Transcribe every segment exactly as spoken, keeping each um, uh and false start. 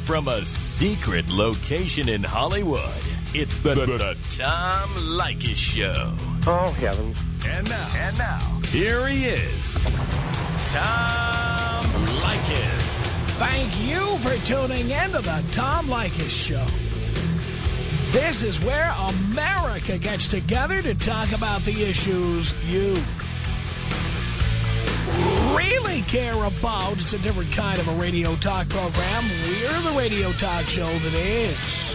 from a secret location in Hollywood, it's the, the, the Tom Leykis Show. Oh, heavens. And now, and now, here he is, Tom Leykis. Thank you for tuning in to the Tom Leykis Show. This is where America gets together to talk about the issues you really care about. It's a different kind of a radio talk program. We're the radio talk show that is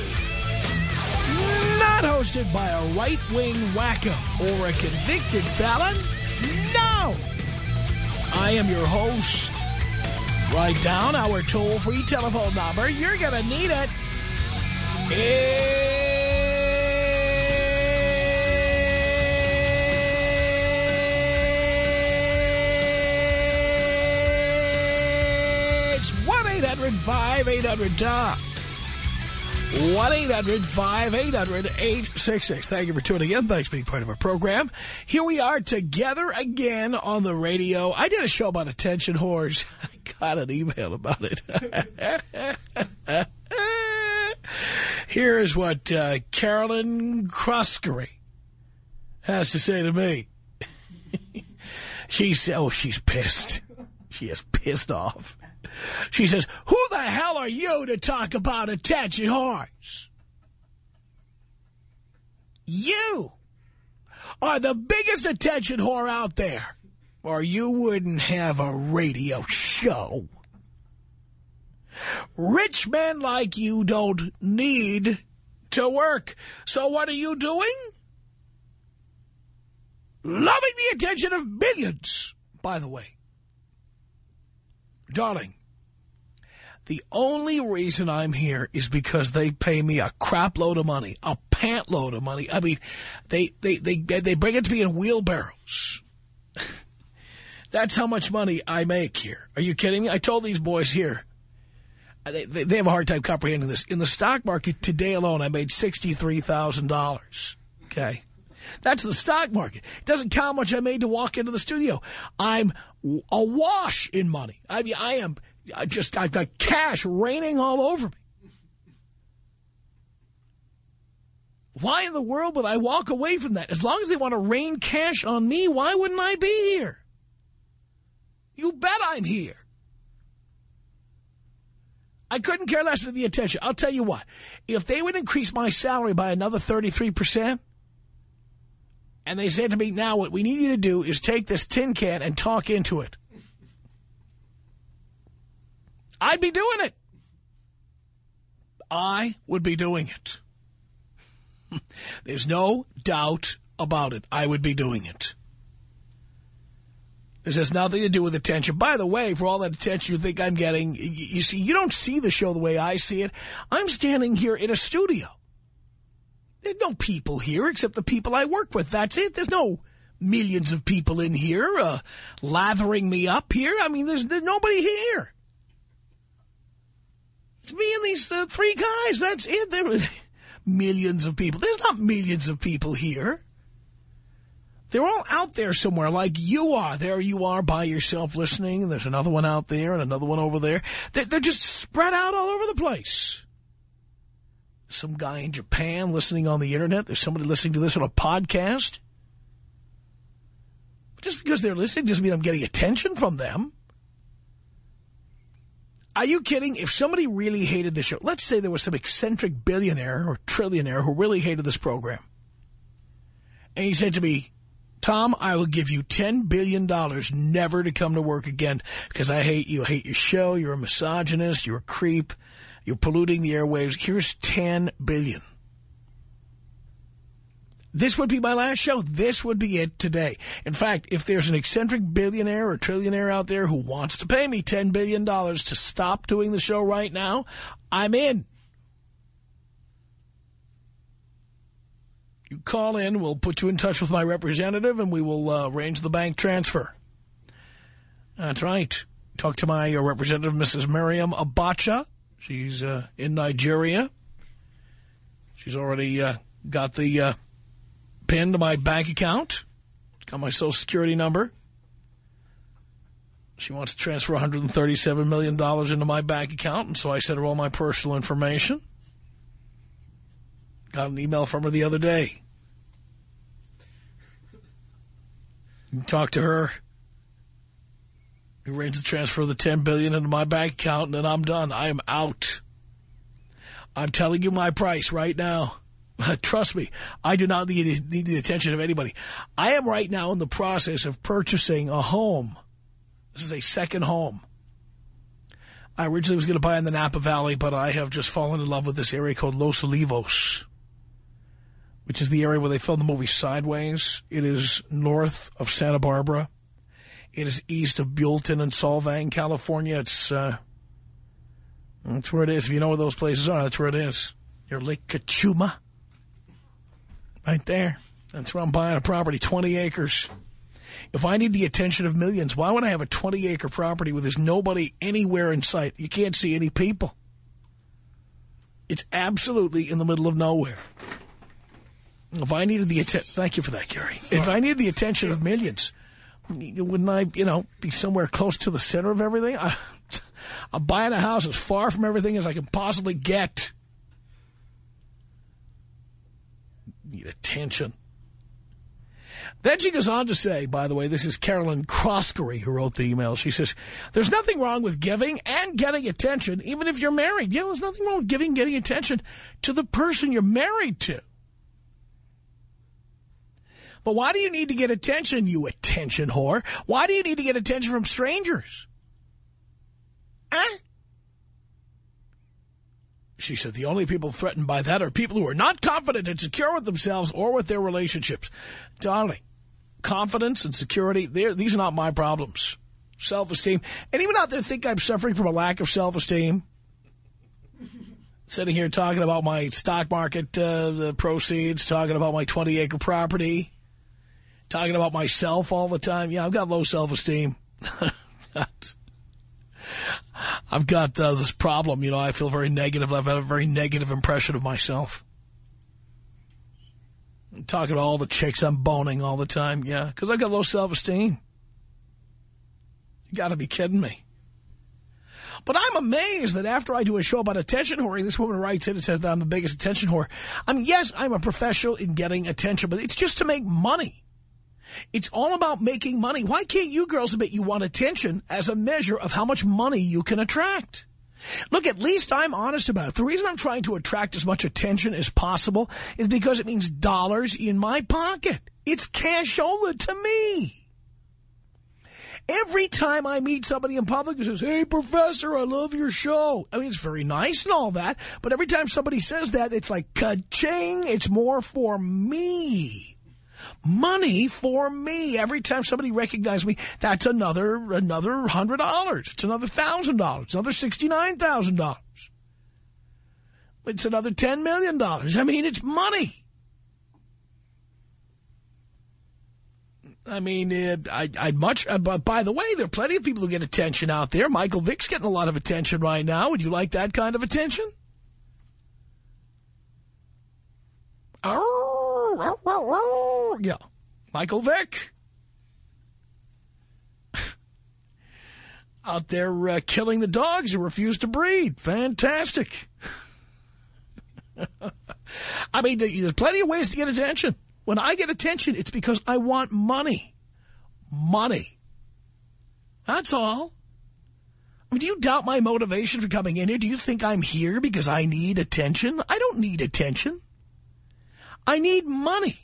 not hosted by a right-wing wacko or a convicted felon. No! I am your host. Write down our toll-free telephone number. You're going to need it. It's one eight hundred five eight hundred Tom. one eight hundred five eight hundred eight six six. Thank you for tuning in. Thanks for being part of our program. Here we are together again on the radio. I did a show about attention whores. I got an email about it. Here's what uh, Carolyn Croskery has to say to me. She's, oh, she's pissed. She is pissed off. She says, who the hell are you to talk about attention whores? You are the biggest attention whore out there, or you wouldn't have a radio show. Rich men like you don't need to work. So what are you doing? Loving the attention of millions, by the way. Darling, the only reason I'm here is because they pay me a crap load of money, a pant load of money. I mean, they, they, they, they bring it to me in wheelbarrows. That's how much money I make here. Are you kidding me? I told these boys here, They, they, they have a hard time comprehending this. In the stock market today alone, I made sixty-three thousand dollars. Okay. That's the stock market. It doesn't count how much I made to walk into the studio. I'm awash in money. I mean, I am I just, I've got cash raining all over me. Why in the world would I walk away from that? As long as they want to rain cash on me, why wouldn't I be here? You bet I'm here. I couldn't care less for the attention. I'll tell you what. If they would increase my salary by another thirty-three percent, and they said to me, now what we need you to do is take this tin can and talk into it, I'd be doing it. I would be doing it. There's no doubt about it. I would be doing it. This has nothing to do with attention. By the way, for all that attention you think I'm getting, you see, you don't see the show the way I see it. I'm standing here in a studio. There's no people here except the people I work with. That's it. There's no millions of people in here uh, lathering me up here. I mean, there's, there's nobody here. It's me and these uh, three guys. That's it. There are millions of people. There's not millions of people here. They're all out there somewhere like you are. There you are by yourself listening, and there's another one out there and another one over there. They're, they're just spread out all over the place. Some guy in Japan listening on the Internet. There's somebody listening to this on a podcast. Just because they're listening doesn't mean I'm getting attention from them. Are you kidding? If somebody really hated this show, let's say there was some eccentric billionaire or trillionaire who really hated this program, and he said to me, Tom, I will give you ten billion dollars never to come to work again because I hate you. I hate your show. You're a misogynist. You're a creep. You're polluting the airwaves. Here's ten billion dollars. This would be my last show. This would be it today. In fact, if there's an eccentric billionaire or trillionaire out there who wants to pay me ten billion dollars to stop doing the show right now, I'm in. You call in, we'll put you in touch with my representative, and we will uh, arrange the bank transfer. That's right. Talk to my uh, representative, Missus Miriam Abacha. She's uh, in Nigeria. She's already uh, got the uh, pin to my bank account. Got my Social Security number. She wants to transfer one hundred thirty-seven million dollars into my bank account, and so I sent her all my personal information. Got an email from her the other day. Talk to her. Arrange the transfer of the ten billion dollars into my bank account, and then I'm done. I am out. I'm telling you my price right now. Trust me, I do not need, need the attention of anybody. I am right now in the process of purchasing a home. This is a second home. I originally was going to buy in the Napa Valley, but I have just fallen in love with this area called Los Olivos, which is the area where they filmed the movie Sideways. It is north of Santa Barbara. It is east of Buellton and Solvang, California. It's, uh, that's where it is. If you know where those places are, that's where it is. You're Lake Cachuma. Right there. That's where I'm buying a property, twenty acres. If I need the attention of millions, why would I have a twenty acre property where there's nobody anywhere in sight? You can't see any people. It's absolutely in the middle of nowhere. If I needed the attention, thank you for that, Gary. If I needed the attention of millions, wouldn't I, you know, be somewhere close to the center of everything? I, I'm buying a house as far from everything as I can possibly get. Need attention. Then she goes on to say, by the way, this is Carolyn Croskery who wrote the email. She says, there's nothing wrong with giving and getting attention, even if you're married. Yeah, there's nothing wrong with giving and getting attention to the person you're married to. But why do you need to get attention, you attention whore? Why do you need to get attention from strangers? Huh? She said the only people threatened by that are people who are not confident and secure with themselves or with their relationships. Darling, confidence and security, these are not my problems. Self-esteem. Anyone out there think I'm suffering from a lack of self-esteem? Sitting here talking about my stock market uh, the proceeds, talking about my twenty acre property, talking about myself all the time. Yeah, I've got low self-esteem. I've got uh, this problem, you know, I feel very negative. I've had a very negative impression of myself. I'm talking about all the chicks I'm boning all the time, yeah, because I've got low self-esteem. You got to be kidding me. But I'm amazed that after I do a show about attention whoring, this woman writes in and says that I'm the biggest attention whore. I mean, yes, I'm a professional in getting attention, but it's just to make money. It's all about making money. Why can't you girls admit you want attention as a measure of how much money you can attract? Look, at least I'm honest about it. The reason I'm trying to attract as much attention as possible is because it means dollars in my pocket. It's cashola to me. Every time I meet somebody in public who says, hey, professor, I love your show. I mean, it's very nice and all that, but every time somebody says that, it's like, ka-ching, it's more for me. Money for me. Every time somebody recognizes me, that's another another hundred dollars. It's another thousand dollars. It's another sixty-nine thousand dollars. It's another ten million dollars. I mean, it's money. I mean, it, I, I'd much. Uh, but by the way, there are plenty of people who get attention out there. Michael Vick's getting a lot of attention right now. Would you like that kind of attention? Yeah, Michael Vick out there uh, killing the dogs who refuse to breed. Fantastic. I mean, there's plenty of ways to get attention. When I get attention, it's because I want money. Money. That's all. I mean, do you doubt my motivation for coming in here? Do you think I'm here because I need attention? I don't need attention. I need money.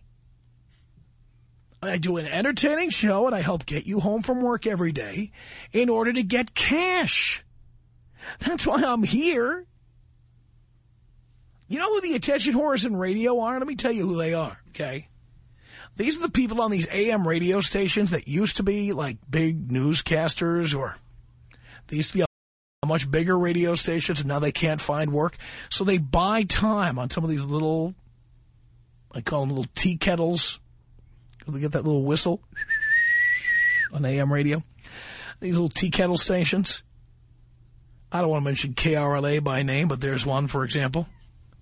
I do an entertaining show, and I help get you home from work every day in order to get cash. That's why I'm here. You know who the attention whores in radio are? Let me tell you who they are, okay? These are the people on these A M radio stations that used to be like big newscasters, or they used to be on much bigger radio stations, and now they can't find work. So they buy time on some of these little, I call them little tea kettles. They get that little whistle on A M radio. These little tea kettle stations. I don't want to mention K R L A by name, but there's one, for example.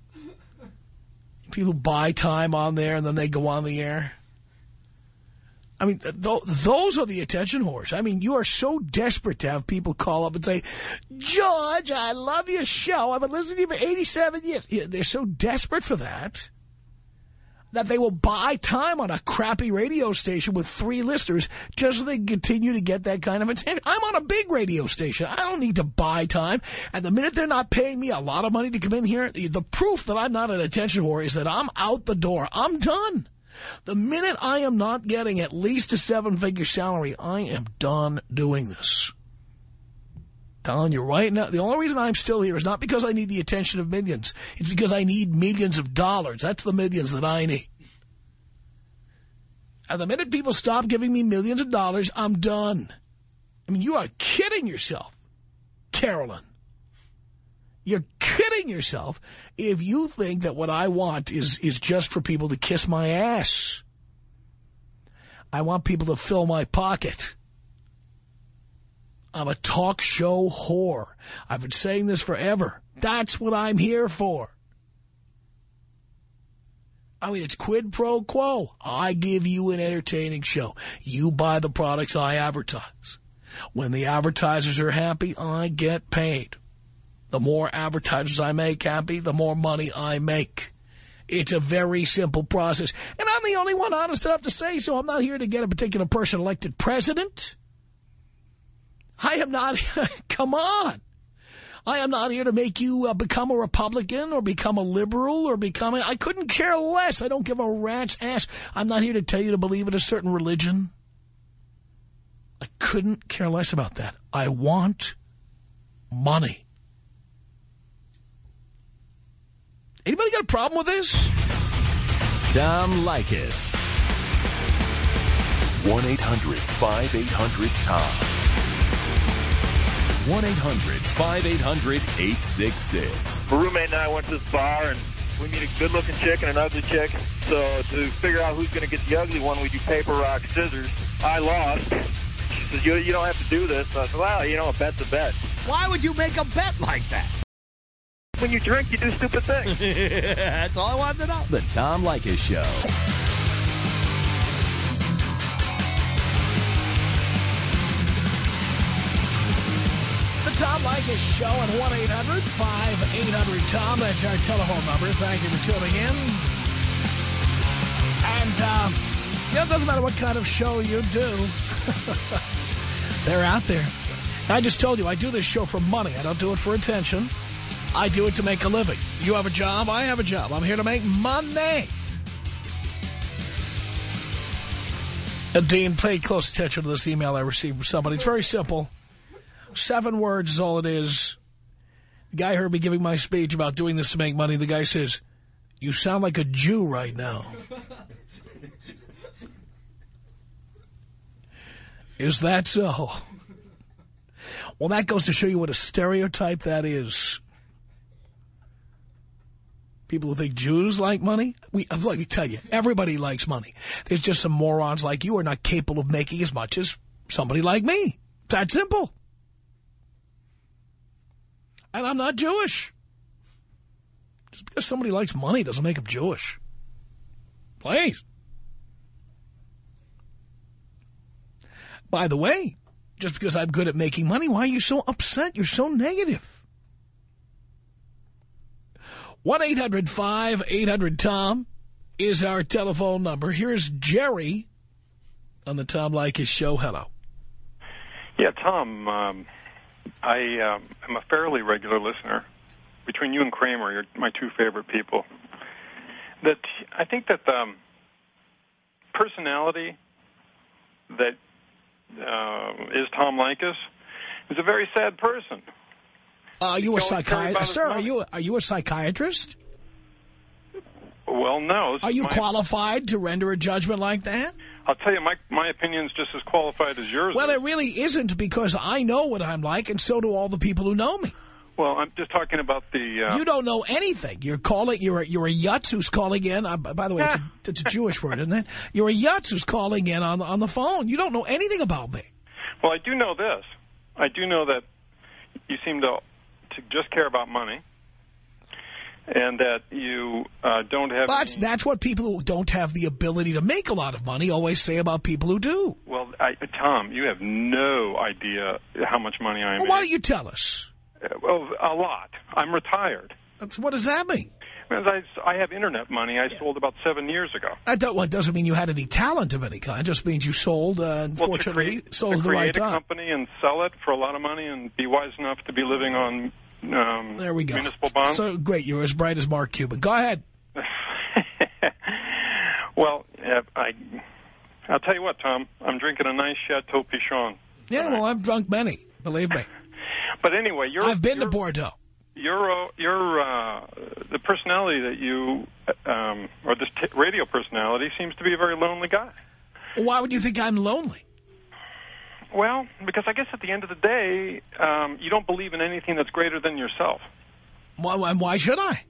People buy time on there, and then they go on the air. I mean, th those are the attention whores. I mean, you are so desperate to have people call up and say, George, I love your show. I've been listening to you for eighty-seven years. Yeah, they're so desperate for that that they will buy time on a crappy radio station with three listeners just so they can continue to get that kind of attention. I'm on a big radio station. I don't need to buy time. And the minute they're not paying me a lot of money to come in here, the proof that I'm not an attention whore is that I'm out the door. I'm done. The minute I am not getting at least a seven-figure salary, I am done doing this. Telling you right now, the only reason I'm still here is not because I need the attention of millions. It's because I need millions of dollars. That's the millions that I need. And the minute people stop giving me millions of dollars, I'm done. I mean, you are kidding yourself, Carolyn. You're kidding yourself if you think that what I want is, is just for people to kiss my ass. I want people to fill my pocket. I'm a talk show whore. I've been saying this forever. That's what I'm here for. I mean, it's quid pro quo. I give you an entertaining show. You buy the products I advertise. When the advertisers are happy, I get paid. The more advertisers I make happy, the more money I make. It's a very simple process. And I'm the only one honest enough to say so. I'm not here to get a particular person elected president. I am not, come on. I am not here to make you uh, become a Republican or become a liberal or become a, I couldn't care less. I don't give a rat's ass. I'm not here to tell you to believe in a certain religion. I couldn't care less about that. I want money. Anybody got a problem with this? Tom Leykis. one eight hundred five eight hundred Tom. one eight hundred five eight hundred eight six six. My roommate and I went to this bar, and we meet a good-looking chick and an ugly chick. So to figure out who's going to get the ugly one, we do paper, rock, scissors. I lost. She says, you, you don't have to do this. So I said, well, you know, a bet's a bet. Why would you make a bet like that? When you drink, you do stupid things. That's all I wanted to know. The Tom Leykis Show. The Tom Leykis Show at one eight hundred five eight hundred Tom. That's our telephone number. Thank you for tuning in. And, uh, you know, it doesn't matter what kind of show you do. They're out there. I just told you, I do this show for money. I don't do it for attention. I do it to make a living. You have a job, I have a job. I'm here to make money. And Dean, pay close attention to this email I received from somebody. It's very simple. Seven words is all it is. The guy heard me giving my speech about doing this to make money. The guy says, you sound like a Jew right now. Is that so? Well, that goes to show you what a stereotype that is. People who think Jews like money, we, let me tell you, everybody likes money. There's just some morons like you who are not capable of making as much as somebody like me. It's that simple. And I'm not Jewish. Just because somebody likes money doesn't make them Jewish. Please. By the way, just because I'm good at making money, why are you so upset? You're so negative. one eight hundred five eight hundred Tom is our telephone number. Here's Jerry on the Tom Leykis Show. Hello. Yeah, Tom, um, I um, am a fairly regular listener. Between you and Kramer, you're my two favorite people. That I think that the um, personality that uh, is Tom Leykis is a very sad person. Uh, are you a psychiatrist? Sir, are you, are you a psychiatrist? Well, no. Are you my, qualified to render a judgment like that? I'll tell you, my, my opinion's just as qualified as yours. Well, is. it really isn't, because I know what I'm like, and so do all the people who know me. Well, I'm just talking about the... Uh, you don't know anything. You're calling. You're a, you're a yutz who's calling in. Uh, by the way, it's a, it's a Jewish word, isn't it? You're a yutz who's calling in on, on the phone. You don't know anything about me. Well, I do know this. I do know that you seem to... to just care about money, and that you uh, don't have But any... that's what people who don't have the ability to make a lot of money always say about people who do. Well, I, Tom, you have no idea how much money I Well, make. why don't you tell us? Uh, well, a lot. I'm retired. That's, what does that mean? Because I, I have Internet money I yeah. sold about seven years ago. I don't, well, it doesn't mean you had any talent of any kind. It just means you sold, uh, unfortunately, well, to create, sold to at the right time. time. create a company and sell it for a lot of money and be wise enough to be living on um, there we go. municipal bonds. So great. You're as bright as Mark Cuban. Go ahead. Well, uh, I, I'll tell you what, Tom. I'm drinking a nice Chateau Pichon. Yeah, tonight. well, I've drunk many. Believe me. But anyway, you're... I've been you're, to Bordeaux. You're, uh, you're uh, the personality that you, um, or this t radio personality, seems to be a very lonely guy. Why would you think I'm lonely? Well, because I guess at the end of the day, um, you don't believe in anything that's greater than yourself. Why, and why should I?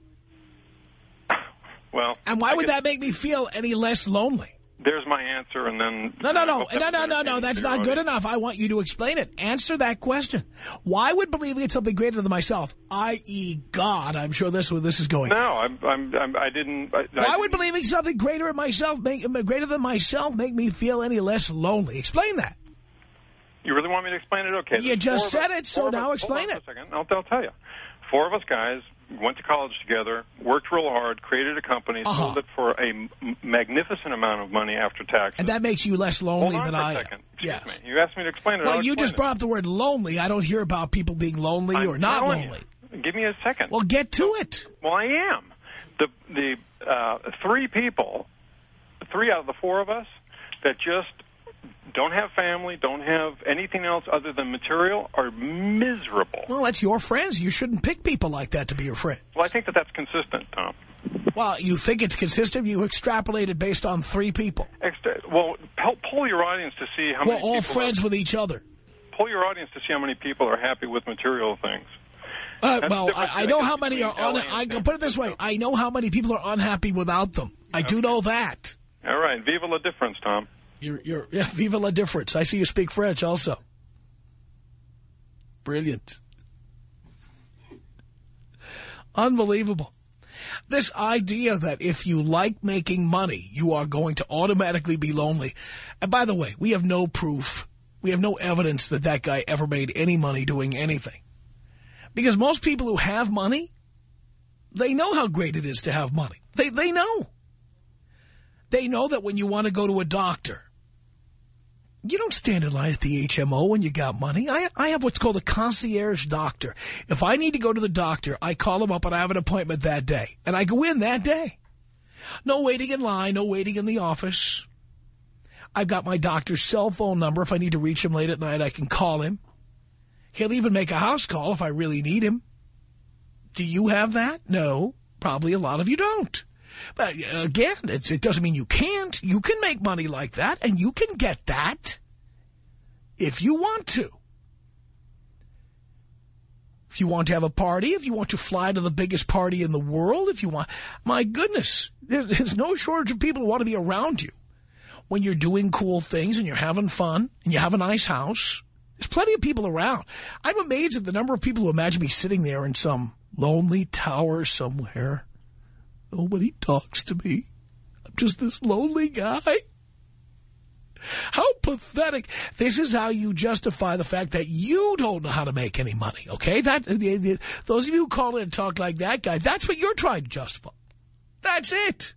Well, and why I would guess that make me feel any less lonely? There's my answer, and then... No, no, no, no, no, no, no, that's not good enough. I want you to explain it. Answer that question. Why would believing in something greater than myself, that is. God, I'm sure this is where this is going. No, I'm, I'm, I'm, I didn't... I, Why I would didn't, believing something greater than myself, make, greater than myself make me feel any less lonely? Explain that. You really want me to explain it? Okay. You just said us, it, so now us, explain hold it. On a second. I'll, I'll tell you. Four of us guys went to college together, worked real hard, created a company, uh-huh. sold it for a m magnificent amount of money after taxes. And that makes you less lonely Hold on than for I a second. am. Excuse yes. me. You asked me to explain it. Well, I'll you explain just it. brought up the word lonely. I don't hear about people being lonely I'm or not lonely. You. Give me a second. Well, get to it. Well, I am. The, the uh, three people, three out of the four of us, that just don't have family, don't have anything else other than material, are miserable. Well, that's your friends. You shouldn't pick people like that to be your friend. Well, I think that that's consistent, Tom. Well, you think it's consistent? You extrapolate it based on three people. Extra well, help pull your audience to see how We're many all people friends are, with each other. Pull your audience to see how many people are happy with material things. Uh, well, I, I know how many are on. I can put it this way: I know how many people are unhappy without them. I okay. do know that. All right, viva la difference, Tom. You're, you're, yeah, viva la difference. I see you speak French also. Brilliant. Unbelievable. This idea that if you like making money, you are going to automatically be lonely. And by the way, we have no proof. We have no evidence that that guy ever made any money doing anything. Because most people who have money, they know how great it is to have money. They, they know. They know that when you want to go to a doctor, you don't stand in line at the H M O when you got money. I, I have what's called a concierge doctor. If I need to go to the doctor, I call him up and I have an appointment that day. And I go in that day. No waiting in line, no waiting in the office. I've got my doctor's cell phone number. If I need to reach him late at night, I can call him. He'll even make a house call if I really need him. Do you have that? No, probably a lot of you don't. But again, it's, it doesn't mean you can't. You can make money like that, and you can get that if you want to. If you want to have a party, if you want to fly to the biggest party in the world, if you want... My goodness, there's no shortage of people who want to be around you when you're doing cool things and you're having fun and you have a nice house. There's plenty of people around. I'm amazed at the number of people who imagine me sitting there in some lonely tower somewhere. Nobody talks to me. I'm just this lonely guy. How pathetic. This is how you justify the fact that you don't know how to make any money, okay? That the, the, those of you who call in and talk like that guy, that's what you're trying to justify. That's it.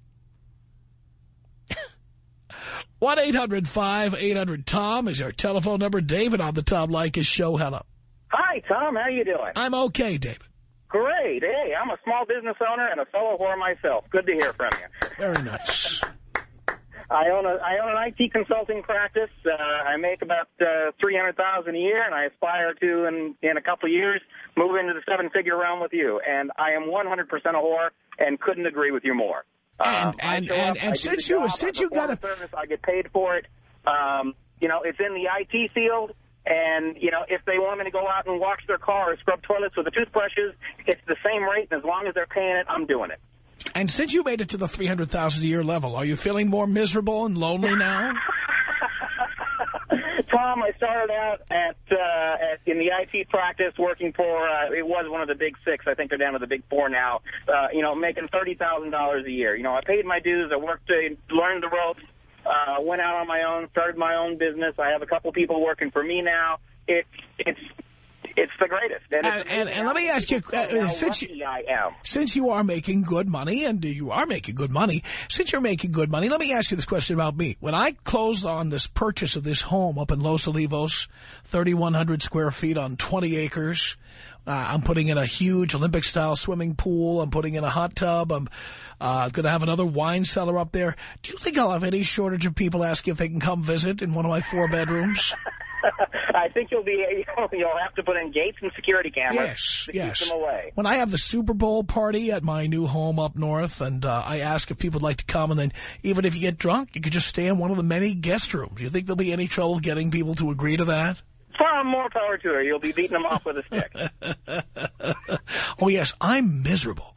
one eight hundred five eight hundred Tom is our telephone number. David on the Tom Leykis show. Hello. Hi, Tom. How you doing? I'm okay, David. Great. Hey, I'm a small business owner and a fellow whore myself. Good to hear from you. Very nice. I own a I own an I T consulting practice. Uh, I make about uh, three hundred thousand dollars a year, and I aspire to, in in a couple of years, move into the seven-figure realm with you. And I am one hundred percent a whore, and couldn't agree with you more. And um, and and, and, and since you since you got a service, I get paid for it. Um, you know, it's in the I T field. And, you know, if they want me to go out and wash their car or scrub toilets with the toothbrushes, it's the same rate, and as long as they're paying it, I'm doing it. And since you made it to the three hundred thousand dollars a year level, are you feeling more miserable and lonely now? Tom, Tom, I started out at, uh, at in the I T practice working for, uh, it was one of the big six. I think they're down to the big four now, uh, you know, making thirty thousand dollars a year. You know, I paid my dues. I worked, to learned the ropes, uh, went out on my own, started my own business. I have a couple people working for me now. It's, it's, It's the greatest. And, and, and, and let me ask you, uh, since, you I am. since you are making good money, and you are making good money, since you're making good money, let me ask you this question about me. When I closed on this purchase of this home up in Los Olivos, thirty-one hundred square feet on twenty acres, uh, I'm putting in a huge Olympic-style swimming pool. I'm putting in a hot tub. I'm uh, going to have another wine cellar up there. Do you think I'll have any shortage of people asking if they can come visit in one of my four bedrooms? I think you'll be you'll have to put in gates and security cameras yes, to yes. keep them away. When I have the Super Bowl party at my new home up north, and uh, I ask if people would like to come, and then even if you get drunk, you could just stay in one of the many guest rooms. Do you think there'll be any trouble getting people to agree to that? Far more power to her. You'll be beating them off with a stick. Oh, yes, I'm miserable.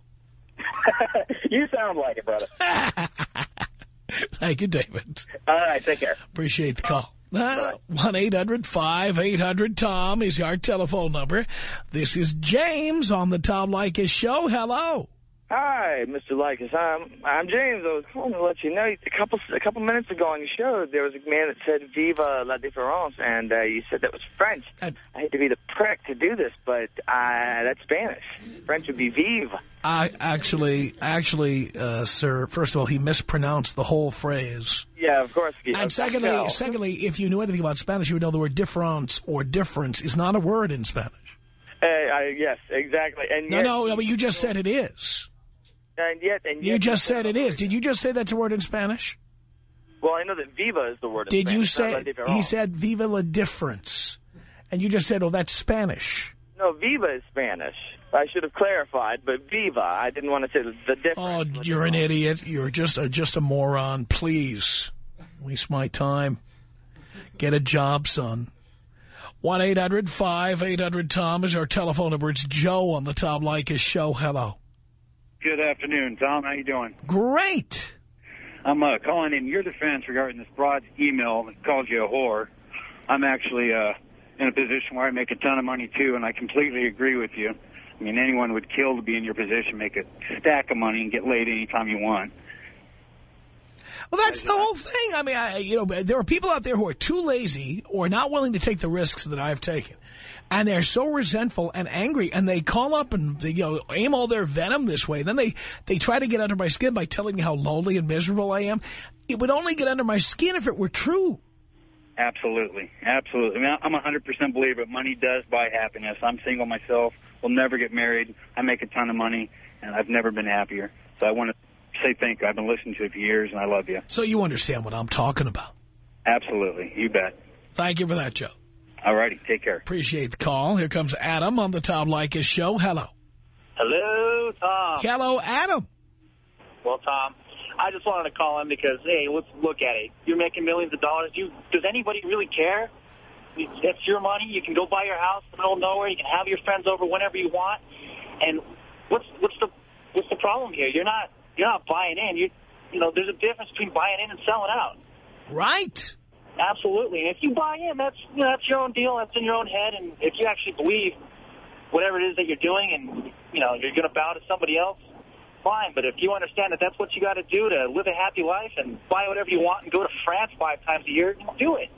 You sound like it, brother. Thank you, David. All right, take care. Appreciate the call. one eight hundred five eight hundred Tom is our telephone number. This is James on the Tom Leykis Show. Hello. Hi, Mister Leykis. I'm, I'm James. I was calling to let you know, a couple a couple minutes ago on your show, there was a man that said Viva la différence, and uh, you said that was French. Uh, I hate to be the prick to do this, but uh, that's Spanish. French would be vive. I actually, actually, uh, sir, first of all, he mispronounced the whole phrase. Yeah, of course. And secondly, secondly, if you knew anything about Spanish, you would know the word difference or difference is not a word in Spanish. Uh, I, yes, exactly. And no, yet, no, no, but you just said it is. And yet, and yet, you just said it is. Did you just say that's a word in Spanish? Well, I know that viva is the word in Did Spanish. you say, he said viva la difference. And you just said, oh, that's Spanish. No, viva is Spanish. I should have clarified, but viva, I didn't want to say the difference. Oh, you're an idiot. You're just a, just a moron. Please, waste my time. Get a job, son. one eight hundred five eight hundred Tom is our telephone number. It's Joe on the Tom Leykis Show. Hello. Good afternoon, Tom. How you doing? Great. I'm uh, calling in your defense regarding this broad email that called you a whore. I'm actually uh, in a position where I make a ton of money, too, and I completely agree with you. I mean, anyone would kill to be in your position, make a stack of money, and get laid anytime you want. Well, that's the whole thing. I mean, I, you know, there are people out there who are too lazy or not willing to take the risks that I've taken. And they're so resentful and angry, and they call up and they, you know, aim all their venom this way. Then they, they try to get under my skin by telling me how lonely and miserable I am. It would only get under my skin if it were true. Absolutely. Absolutely. I mean, I'm a one hundred percent believer money does buy happiness. I'm single myself, will never get married. I make a ton of money, and I've never been happier. So I want to say thank you. I've been listening to you for years, and I love you. So you understand what I'm talking about. Absolutely. You bet. Thank you for that, Joe. All righty. Take care. Appreciate the call. Here comes Adam on the Tom Leykis Show. Hello. Hello, Tom. Hello, Adam. Well, Tom, I just wanted to call in because, hey, let's look at it. You're making millions of dollars. You, does anybody really care? It's your money. You can go buy your house in the middle of nowhere. You can have your friends over whenever you want. And what's what's the what's the problem here? You're not you're not buying in. You you know, there's a difference between buying in and selling out. Right. Absolutely. And if you buy in, that's you know, that's your own deal. That's in your own head. And if you actually believe whatever it is that you're doing and, you know, you're going to bow to somebody else, fine. But if you understand that that's what you got to do to live a happy life and buy whatever you want and go to France five times a year, do it.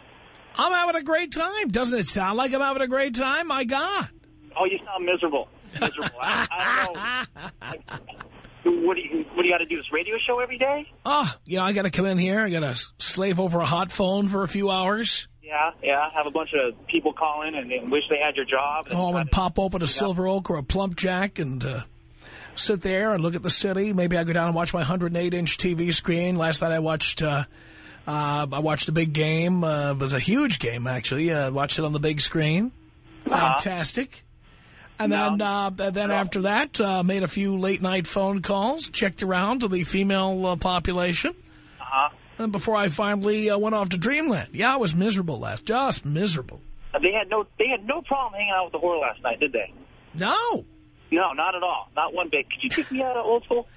I'm having a great time. Doesn't it sound like I'm having a great time? My God. Oh, you sound miserable. Miserable. I, I don't know. What do you, what do you got to do, this radio show every day? Oh, you know, I got to come in here. I got to slave over a hot phone for a few hours. Yeah, yeah. Have a bunch of people call in and, and wish they had your job. And oh, and pop open a Silver Oak or a Plump Jack and uh, sit there and look at the city. Maybe I go down and watch my one oh eight inch T V screen. Last night I watched uh, uh, I watched a big game. Uh, it was a huge game, actually. I uh, watched it on the big screen. Fantastic. Uh-huh. And no. then, uh, then no. after that, uh, made a few late-night phone calls, checked around to the female uh, population. Uh-huh. And before I finally uh, went off to Dreamland. Yeah, I was miserable last, just miserable. They had no, they had no problem hanging out with the whore last night, did they? No. No, not at all. Not one bit. Could you kick me out of old school?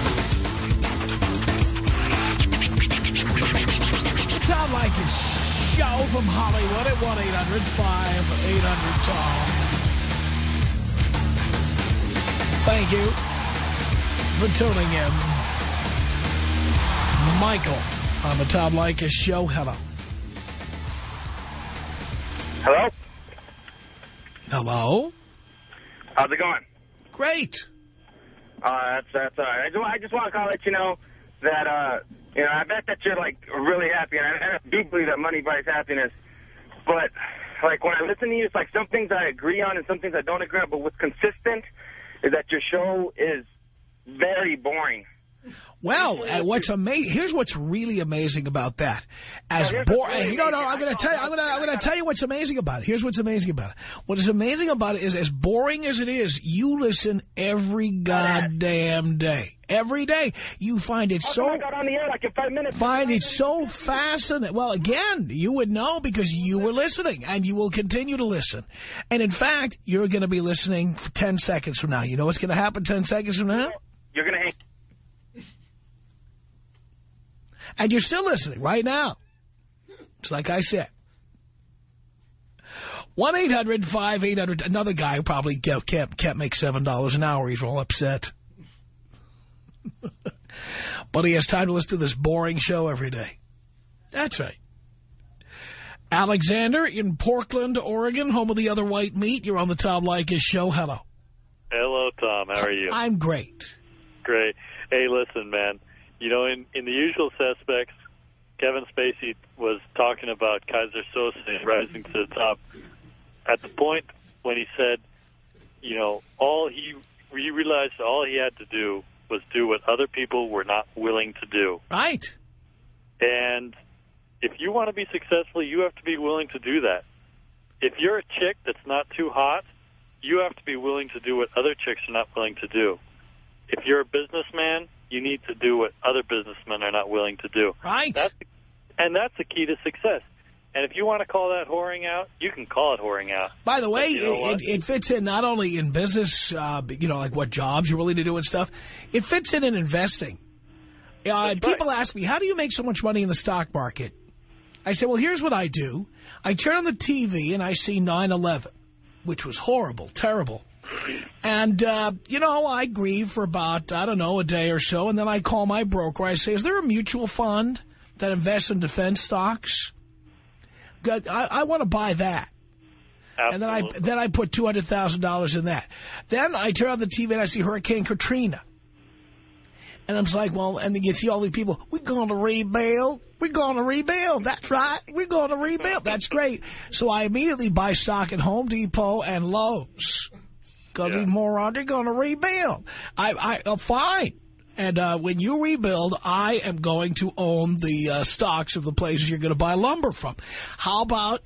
Tom Leykis Show from Hollywood at one eight hundred five eight hundred Tom. Thank you for tuning in. Michael on the Tom Leykis Show. Hello. Hello? Hello? How's it going? Great. Uh, that's, that's all right. I just, I just want to call and let you know that, uh, you know, I bet that you're, like, really happy, and I, I do believe that money buys happiness. But, like, when I listen to you, it's like some things I agree on and some things I don't agree on, but what's consistent is that your show is very boring. Well, uh, what's amazing? Here's what's really amazing about that. As no, boring, really no, no, I'm going to tell you. I'm going to. I'm going to tell you what's amazing about it. Here's what's amazing about it. What is amazing about it is, as boring as it is, you listen every goddamn day. Every day, you find it so. I got on the air like in five minutes. Find it so fascinating. Well, again, you would know because you were listening, and you will continue to listen. And in fact, you're going to be listening for ten seconds from now. You know what's going to happen ten seconds from now? You're going to hang. And you're still listening right now. It's like I said. one eight hundred five eight hundred. Another guy who probably can't, can't make seven dollars an hour. He's all upset. But he has time to listen to this boring show every day. That's right. Alexander in Portland, Oregon, home of the other white meat. You're on the Tom Leykis Show. Hello. Hello, Tom. How are you? I'm great. Great. Hey, listen, man. You know, in, in The Usual Suspects, Kevin Spacey was talking about Kaiser Soze rising to the top at the point when he said, you know, all he, he realized all he had to do was do what other people were not willing to do. Right. And if you want to be successful, you have to be willing to do that. If you're a chick that's not too hot, you have to be willing to do what other chicks are not willing to do. If you're a businessman, you need to do what other businessmen are not willing to do. Right. That's, and that's the key to success. And if you want to call that whoring out, you can call it whoring out. By the way, you know it, it fits in not only in business, uh, you know, like what jobs you're willing to do and stuff. It fits in in investing. Uh, people right. ask me, how do you make so much money in the stock market? I say, well, here's what I do. I turn on the T V and I see nine eleven, which was horrible, terrible. And, uh, you know, I grieve for about, I don't know, a day or so. And then I call my broker. I say, is there a mutual fund that invests in defense stocks? Good. I, I want to buy that. Absolutely. And then I then I put two hundred thousand dollars in that. Then I turn on the T V and I see Hurricane Katrina. And I'm just like, well, and then you see all these people, we're going to rebuild. We're going to rebuild. That's right. We're going to rebuild. That's great. So I immediately buy stock at Home Depot and Lowe's. Going to yeah. be more on. They're going to rebuild. I, I, uh, fine. And uh, when you rebuild, I am going to own the uh, stocks of the places you're going to buy lumber from. How about...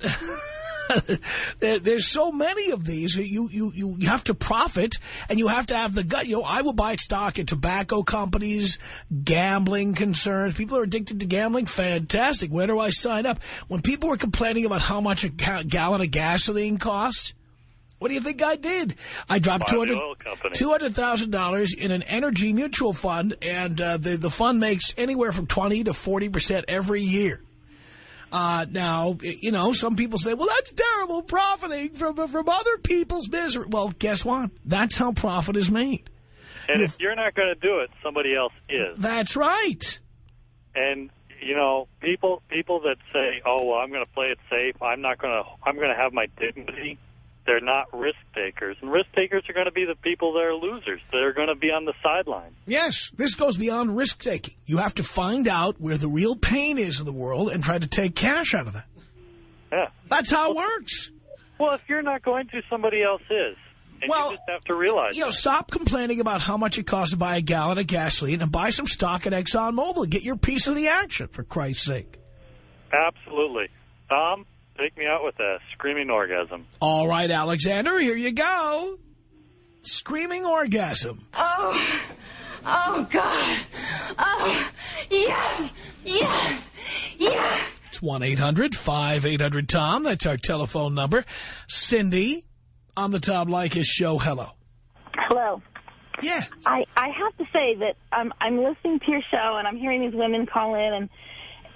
there, there's so many of these. You, you, you have to profit, and you have to have the gut. You know, I will buy stock in tobacco companies, gambling concerns. People are addicted to gambling. Fantastic. Where do I sign up? When people were complaining about how much a ga gallon of gasoline cost, what do you think I did? I dropped two hundred thousand dollars in an energy mutual fund, and uh, the, the fund makes anywhere from twenty to forty percent every year. Uh, now, you know, some people say, well, that's terrible, profiting from, from other people's misery. Well, guess what? That's how profit is made. And you if you're not going to do it, somebody else is. That's right. And, you know, people people that say, oh, well, I'm going to play it safe, I'm not going to, I'm going to have my dignity, they're not risk takers. And risk takers are going to be the people that are losers. They're going to be on the sideline. Yes, this goes beyond risk-taking. You have to find out where the real pain is in the world and try to take cash out of that. Yeah. That's how it works. Well, if you're not going to, somebody else is. And well, you just have to realize You know, that. stop complaining about how much it costs to buy a gallon of gasoline and buy some stock at ExxonMobil and get your piece of the action, for Christ's sake. Absolutely. Tom? Take me out with a screaming orgasm. All right, Alexander, here you go. Screaming orgasm. Oh, oh, God. Oh, yes, yes, yes. It's one eight hundred five eight hundred Tom. That's our telephone number. Cindy on the Tom Leykis Show. Hello. Hello. Yeah. I, I have to say that I'm, I'm listening to your show, and I'm hearing these women call in, and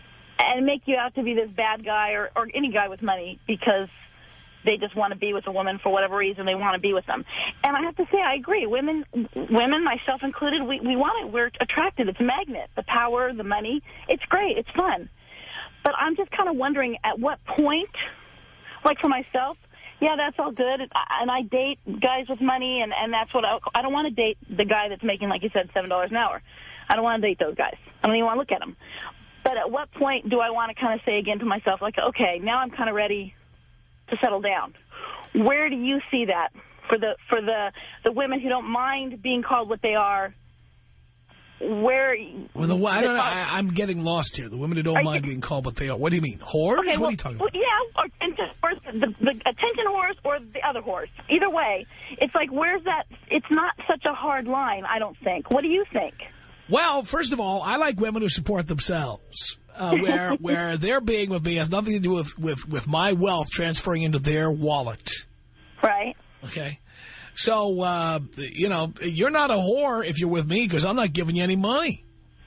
and make you out to be this bad guy or, or any guy with money because they just want to be with a woman for whatever reason they want to be with them. And I have to say, I agree. Women, women, myself included, we, we want it. We're attracted. It's a magnet. The power, the money. It's great. It's fun. But I'm just kind of wondering at what point, like for myself, yeah, that's all good. And I date guys with money, and, and that's what I, I don't want to date the guy that's making, like you said, seven dollars an hour. I don't want to date those guys. I don't even want to look at them. But at what point do I want to kind of say again to myself, like, okay, now I'm kind of ready to settle down? Where do you see that for the for the the women who don't mind being called what they are? Where? Well, the, I don't know. I, I'm getting lost here. The women who don't mind you, being called what they are. What do you mean, whores? Okay, what well, are you talking well, about? Yeah, or attention horse, the, the attention horse or the other horse. Either way, it's like where's that? It's not such a hard line, I don't think. What do you think? Well, first of all, I like women who support themselves. Uh, where where their being with me has nothing to do with, with, with my wealth transferring into their wallet. Right. Okay. So, uh, you know, you're not a whore if you're with me because I'm not giving you any money.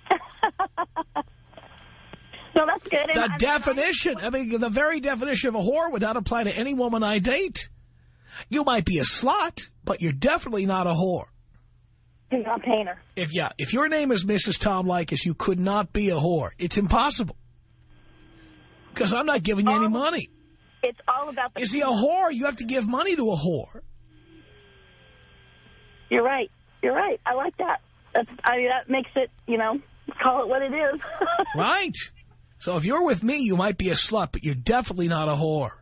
No, that's good. The and definition, I mean, the very definition of a whore would not apply to any woman I date. You might be a slut, but you're definitely not a whore. You're not paying her. If, yeah, if your name is Missus Tom Leykis, you could not be a whore. It's impossible. Because I'm not giving you any money. It's all about the... Is he a whore? You have to give money to a whore. You're right. You're right. I like that. That's, I mean, that makes it, you know, call it what it is. Right. So if you're with me, you might be a slut, but you're definitely not a whore.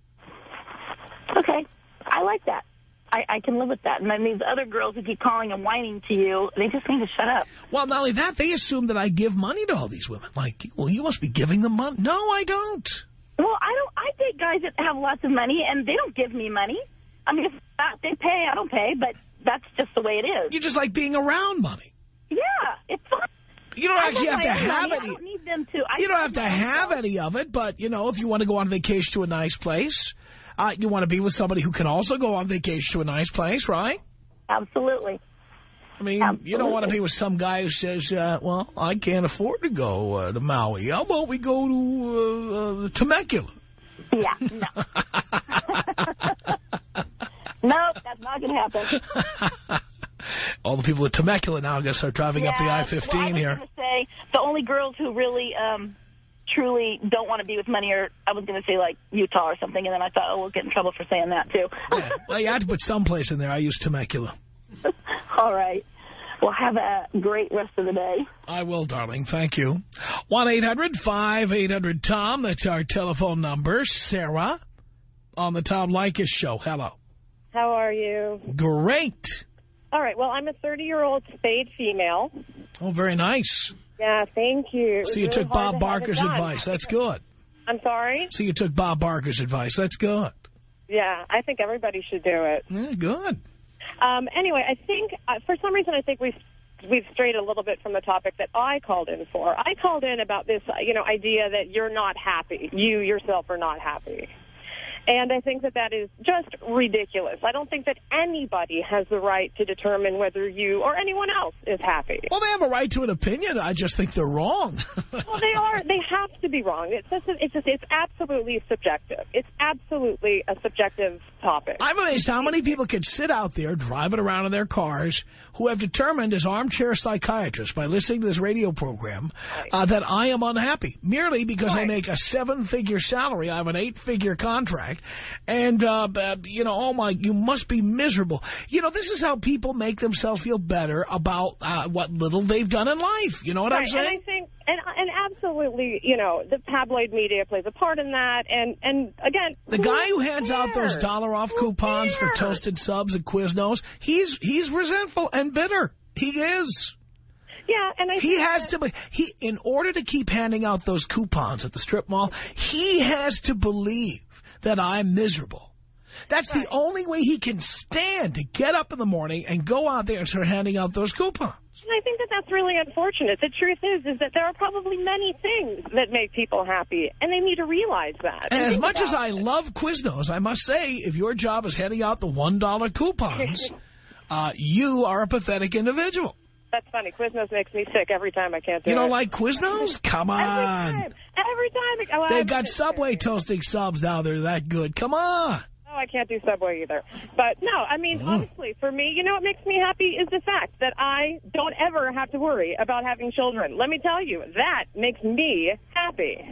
Okay. I like that. I, I can live with that. And then these other girls who keep calling and whining to you, they just need to shut up. Well, not only that, they assume that I give money to all these women. Like, well, you must be giving them money. No, I don't. Well, I don't. I date guys that have lots of money, and they don't give me money. I mean, if not, they pay, I don't pay, but that's just the way it is. You just like being around money. Yeah, it's fun. You don't I actually have to have money. any. I don't need them to. I you don't have to have any of it, but, you know, if you want to go on vacation to a nice place, uh, you want to be with somebody who can also go on vacation to a nice place, right? Absolutely. I mean, Absolutely. You don't want to be with some guy who says, uh, well, I can't afford to go uh, to Maui. How about we go to uh, uh, Temecula? Yeah, no. Nope, that's not going to happen. All the people at Temecula now are going to start driving yeah, up the I fifteen well, I was here. going to say, the only girls who really, um, truly don't want to be with money are, I was going to say, like, Utah or something, and then I thought, oh, we'll get in trouble for saying that, too. Yeah. Well, you had to put someplace in there. I use Temecula. All right. Well, have a great rest of the day. I will, darling. Thank you. one eight hundred five eight hundred Tom. That's our telephone number. Sarah on the Tom Leykis Show. Hello. How are you? Great. All right. Well, I'm a thirty-year-old spayed female. Oh, very nice. Yeah, thank you. So you really took Bob Barker's to advice. That's good. I'm sorry? So you took Bob Barker's advice. That's good. Yeah, I think everybody should do it. Yeah, good. Um, anyway, I think, uh, for some reason, I think we've, we've strayed a little bit from the topic that I called in for. I called in about this, uh, you know, idea that you're not happy. You yourself are not happy. And I think that that is just ridiculous. I don't think that anybody has the right to determine whether you or anyone else is happy. Well, they have a right to an opinion. I just think they're wrong. Well, they are. They have to be wrong. It's just, it's just, it's absolutely subjective. It's absolutely a subjective topic. I'm amazed how many people can sit out there driving around in their cars who have determined as armchair psychiatrists by listening to this radio program Right. uh, that I am unhappy merely because Right. I make a seven-figure salary. I have an eight-figure contract. And, uh, you know, oh, my, you must be miserable. You know, this is how people make themselves feel better about uh, what little they've done in life. You know what right. I'm saying? And I think, and, and absolutely, you know, the tabloid media plays a part in that. And, and again, the guy who hands out those dollar-off coupons for cares? Toasted Subs and Quiznos, he's he's resentful and bitter. He is. Yeah, and I he think has that, to be. He, in order to keep handing out those coupons at the strip mall, he has to believe that I'm miserable. That's right. The only way he can stand to get up in the morning and go out there and start handing out those coupons. And I think that that's really unfortunate. The truth is, is that there are probably many things that make people happy, and they need to realize that. And, and as much as I it. love Quiznos, I must say, if your job is handing out the one dollar coupons, uh, you are a pathetic individual. That's funny. Quiznos makes me sick every time I can't do it. You don't like Quiznos? Come on. Every time. Every time. Oh, They've got Subway toasting subs now. They're that good. Come on. Oh, I can't do Subway either. But, no, I mean, mm. honestly, for me, you know what makes me happy is the fact that I don't ever have to worry about having children. Let me tell you, that makes me happy.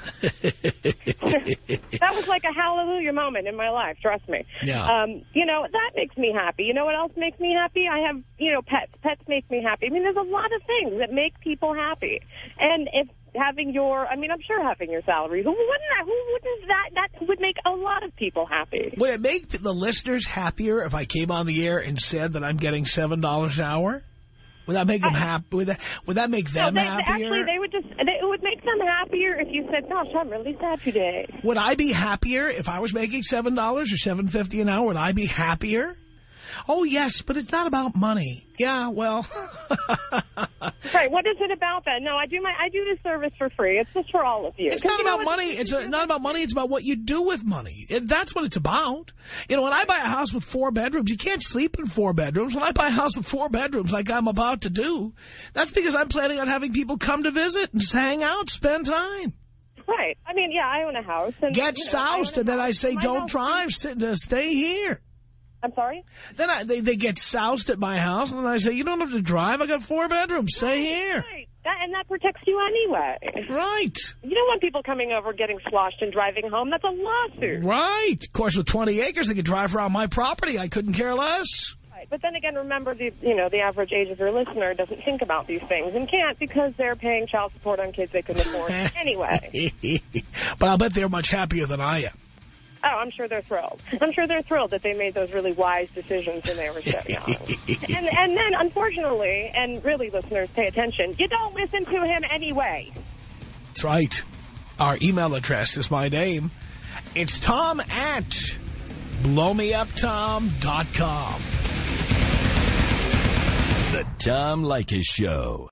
That was like a hallelujah moment in my life, trust me. Yeah. Um, you know, that makes me happy. You know what else makes me happy? I have, you know, pets. Pets make me happy. I mean, there's a lot of things that make people happy. And if having your, I mean, I'm sure having your salary, who wouldn't that, who wouldn't that, that would make a lot of people happy. Would it make the listeners happier if I came on the air and said that I'm getting seven dollars an hour? Would that make them happy? Would that, would that make them no, they, happier? Actually, they would just, they, it would make them happier if you said, gosh, I'm really sad today. Would I be happier if I was making seven dollars or seven fifty an hour? Would I be happier? Oh, yes, but it's not about money. Yeah, well. Right, what is it about that? No, I do my I do this service for free. It's just for all of you. It's not about money. It's a, not about money. It's about what you do with money. It, that's what it's about. You know, when I buy a house with four bedrooms, you can't sleep in four bedrooms. When I buy a house with four bedrooms like I'm about to do, that's because I'm planning on having people come to visit and just hang out, spend time. Right. I mean, yeah, I own a house. And, Get you know, soused, and then I say, my don't house drive, sit, uh, stay here. I'm sorry? Then I, they, they get soused at my house, and then I say, you don't have to drive. I got four bedrooms. Stay right, here. Right. That, and that protects you anyway. Right. You don't want people coming over, getting sloshed and driving home. That's a lawsuit. Right. Of course, with twenty acres, they could drive around my property. I couldn't care less. Right. But then again, remember, the you know, the average age of your listener doesn't think about these things and can't because they're paying child support on kids they couldn't afford anyway. But I'll bet they're much happier than I am. Oh, I'm sure they're thrilled. I'm sure they're thrilled that they made those really wise decisions when they were so young. and, and then, unfortunately, and really, listeners, pay attention, you don't listen to him anyway. That's right. Our email address is my name. It's Tom at blow me up tom dot com. The Tom Leykis Show.